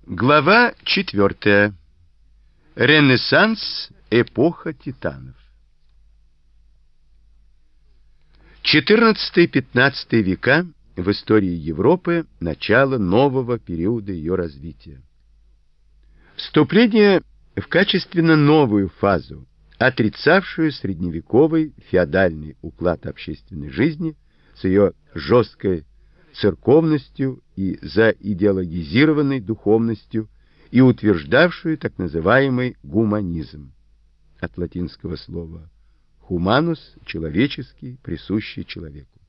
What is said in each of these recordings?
Глава 4. Ренессанс. Эпоха титанов. XIV-XV века в истории Европы — начало нового периода ее развития. Вступление в качественно новую фазу, отрицавшую средневековый феодальный уклад общественной жизни с ее жесткой церковностью и заидеологизированной духовностью и утверждавшую так называемый гуманизм, от латинского слова humanus — человеческий, присущий человеку.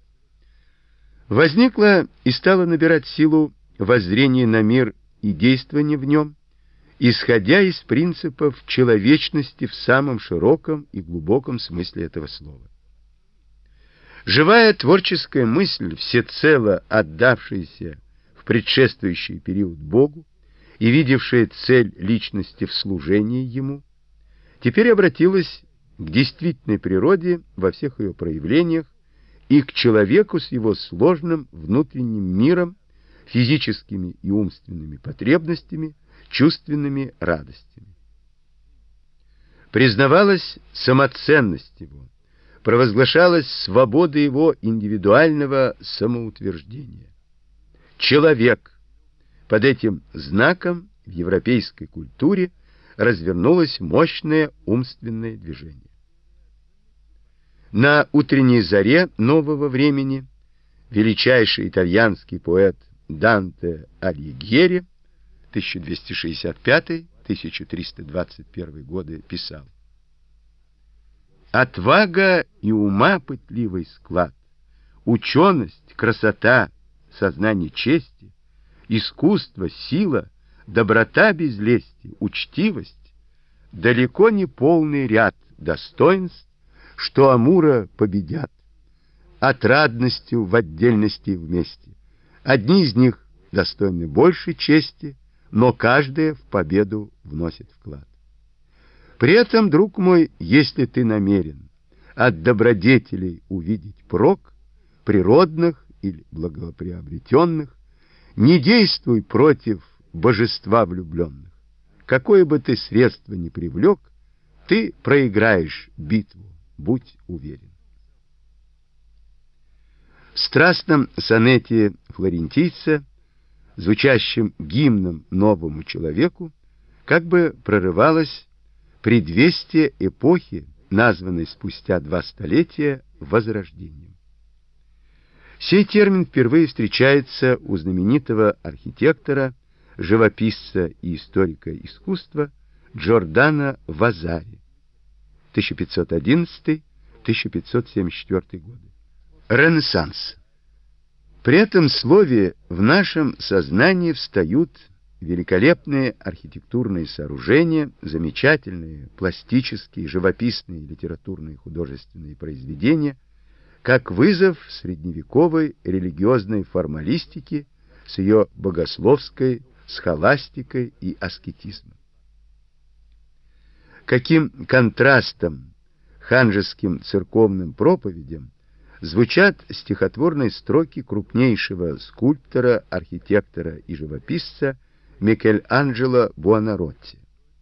Возникло и стало набирать силу воззрение на мир и действование в нем, исходя из принципов человечности в самом широком и глубоком смысле этого слова. Живая творческая мысль, всецело отдавшаяся в предшествующий период Богу и видевшая цель личности в служении Ему, теперь обратилась к действительной природе во всех ее проявлениях и к человеку с его сложным внутренним миром, физическими и умственными потребностями, чувственными радостями. Признавалась самоценность его, провозглашалась свобода его индивидуального самоутверждения. Человек. Под этим знаком в европейской культуре развернулось мощное умственное движение. На утренней заре нового времени величайший итальянский поэт Данте Алигьери 1265-1321 годы писал: «Отвага и ума пытливый склад, ученость, красота, сознание чести, искусство, сила, доброта без лести, учтивость — далеко не полный ряд достоинств, что Амура победят, отрадностью в отдельности и вместе. Одни из них достойны большей чести, но каждая в победу вносит вклад. При этом, друг мой, если ты намерен от добродетелей увидеть прок, природных или благоприобретенных, не действуй против божества влюбленных. Какое бы ты средство ни привлек, ты проиграешь битву, будь уверен». В страстном сонете флорентийца, звучащем гимном новому человеку, как бы прорывалось предвестие эпохи, названной спустя 2 столетия Возрождением. Сей термин впервые встречается у знаменитого архитектора, живописца и историка искусства Джордано Вазари 1511-1574 годы. Ренессанс. При этом слове в нашем сознании встают великолепные архитектурные сооружения, замечательные пластические, живописные, литературные, художественные произведения, как вызов средневековой религиозной формалистики с ее богословской схоластикой и аскетизмом. Каким контрастом ханжеским церковным проповедям звучат стихотворные строки крупнейшего скульптора, архитектора и живописца Микеланджело Буонаротти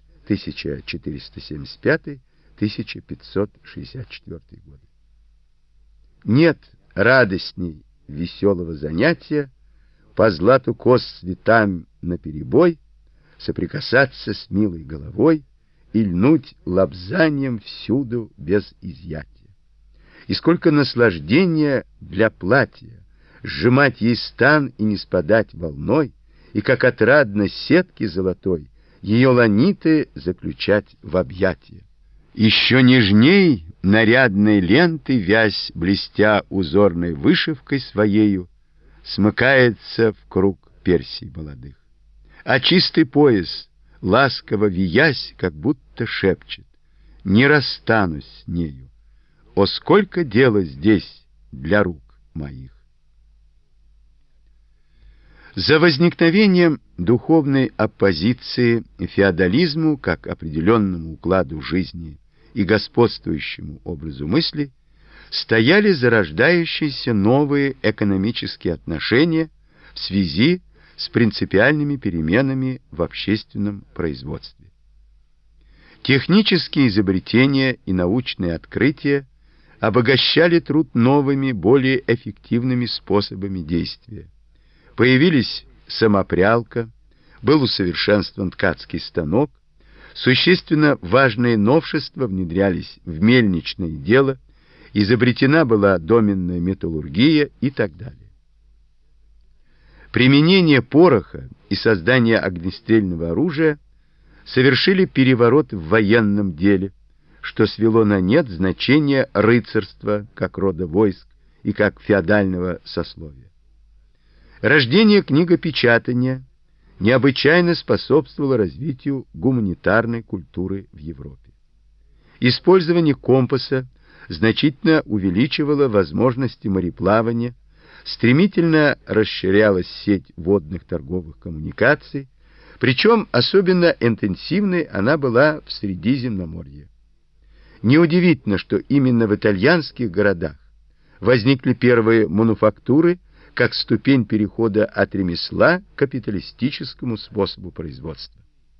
1475-1564 годы. Нет радостней веселого занятия по злату кос цветам наперебой соприкасаться с милой головой и льнуть лобзанием всюду без изъятия. И сколько наслаждения для платья сжимать ей стан и не спадать волной, и как отрадно сетки золотой ее ланиты заключать в объятия. Еще нежней нарядной ленты вязь, блестя узорной вышивкой своею, смыкается в круг персий молодых. А чистый пояс, ласково виясь, как будто шепчет: не расстанусь с нею. О, сколько дела здесь для рук моих! За возникновением духовной оппозиции феодализму как определенному укладу жизни и господствующему образу мысли стояли зарождающиеся новые экономические отношения в связи с принципиальными переменами в общественном производстве. Технические изобретения и научные открытия обогащали труд новыми, более эффективными способами действия. Появились самопрялка, был усовершенствован ткацкий станок, существенно важные новшества внедрялись в мельничное дело, изобретена была доменная металлургия и так далее. Применение пороха и создание огнестрельного оружия совершили переворот в военном деле, что свело на нет значение рыцарства как рода войск и как феодального сословия. Рождение книгопечатания необычайно способствовало развитию гуманитарной культуры в Европе. Использование компаса значительно увеличивало возможности мореплавания, стремительно расширялась сеть водных торговых коммуникаций, причем особенно интенсивной она была в Средиземноморье. Неудивительно, что именно в итальянских городах возникли первые мануфактуры как ступень перехода от ремесла к капиталистическому способу производства.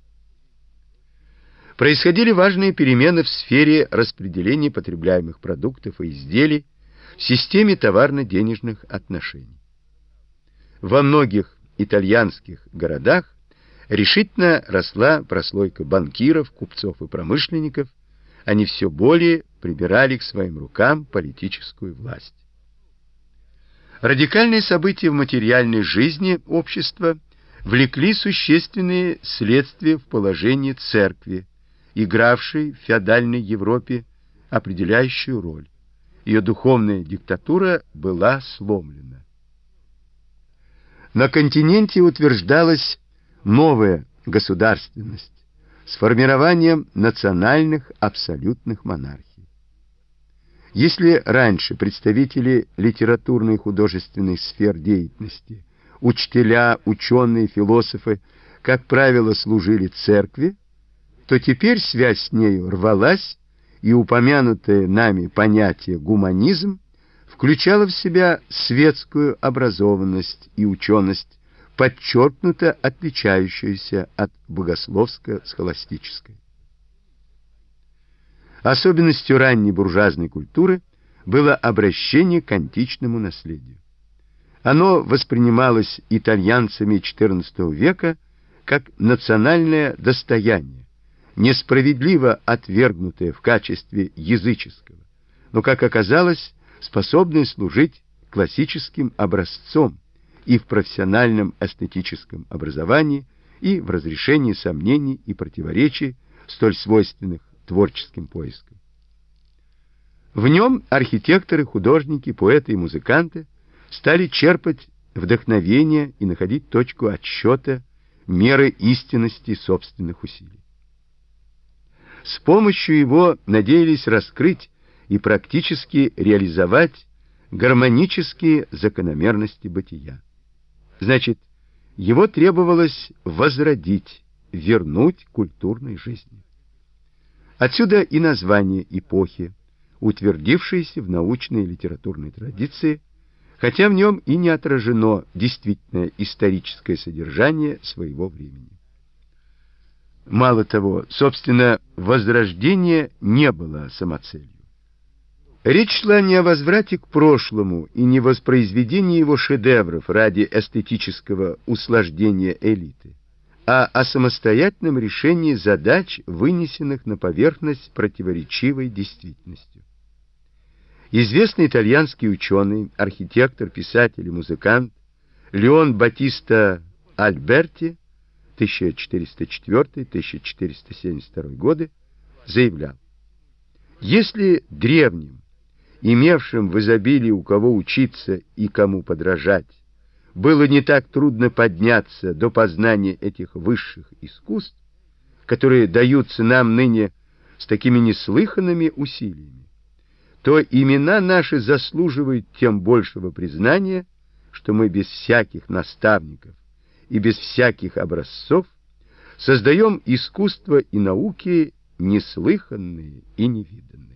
Происходили важные перемены в сфере распределения потребляемых продуктов и изделий в системе товарно-денежных отношений. Во многих итальянских городах решительно росла прослойка банкиров, купцов и промышленников, они все более прибирали к своим рукам политическую власть. Радикальные события в материальной жизни общества влекли существенные следствия в положении церкви, игравшей в феодальной Европе определяющую роль. Ее духовная диктатура была сломлена. На континенте утверждалась новая государственность с формированием национальных абсолютных монархий. Если раньше представители литературной и художественной сфер деятельности, учителя, ученые, философы, как правило, служили церкви, то теперь связь с нею рвалась, и упомянутое нами понятие «гуманизм» включало в себя светскую образованность и ученость, подчеркнуто отличающуюся от богословско-схоластической. Особенностью ранней буржуазной культуры было обращение к античному наследию. Оно воспринималось итальянцами XIV века как национальное достояние, несправедливо отвергнутое в качестве языческого, но, как оказалось, способное служить классическим образцом и в профессиональном эстетическом образовании, и в разрешении сомнений и противоречий, столь свойственных творческим поискам. В нем архитекторы, художники, поэты и музыканты стали черпать вдохновение и находить точку отсчета, меры истинности собственных усилий. С помощью его надеялись раскрыть и практически реализовать гармонические закономерности бытия. Значит, его требовалось возродить, вернуть культурной жизни. Отсюда и название эпохи, утвердившееся в научной и литературной традиции, хотя в нем и не отражено действительное историческое содержание своего времени. Мало того, собственно, возрождение не было самоцелью. Речь шла не о возврате к прошлому и не воспроизведении его шедевров ради эстетического услаждения элиты, а о самостоятельном решении задач, вынесенных на поверхность противоречивой действительностью. Известный итальянский ученый, архитектор, писатель и музыкант Леон Батиста Альберти 1404-1472 годы заявлял: если древним, имевшим в изобилии у кого учиться и кому подражать, было не так трудно подняться до познания этих высших искусств, которые даются нам ныне с такими неслыханными усилиями, то имена наши заслуживают тем большего признания, что мы без всяких наставников и без всяких образцов создаем искусство и науки неслыханные и невиданные.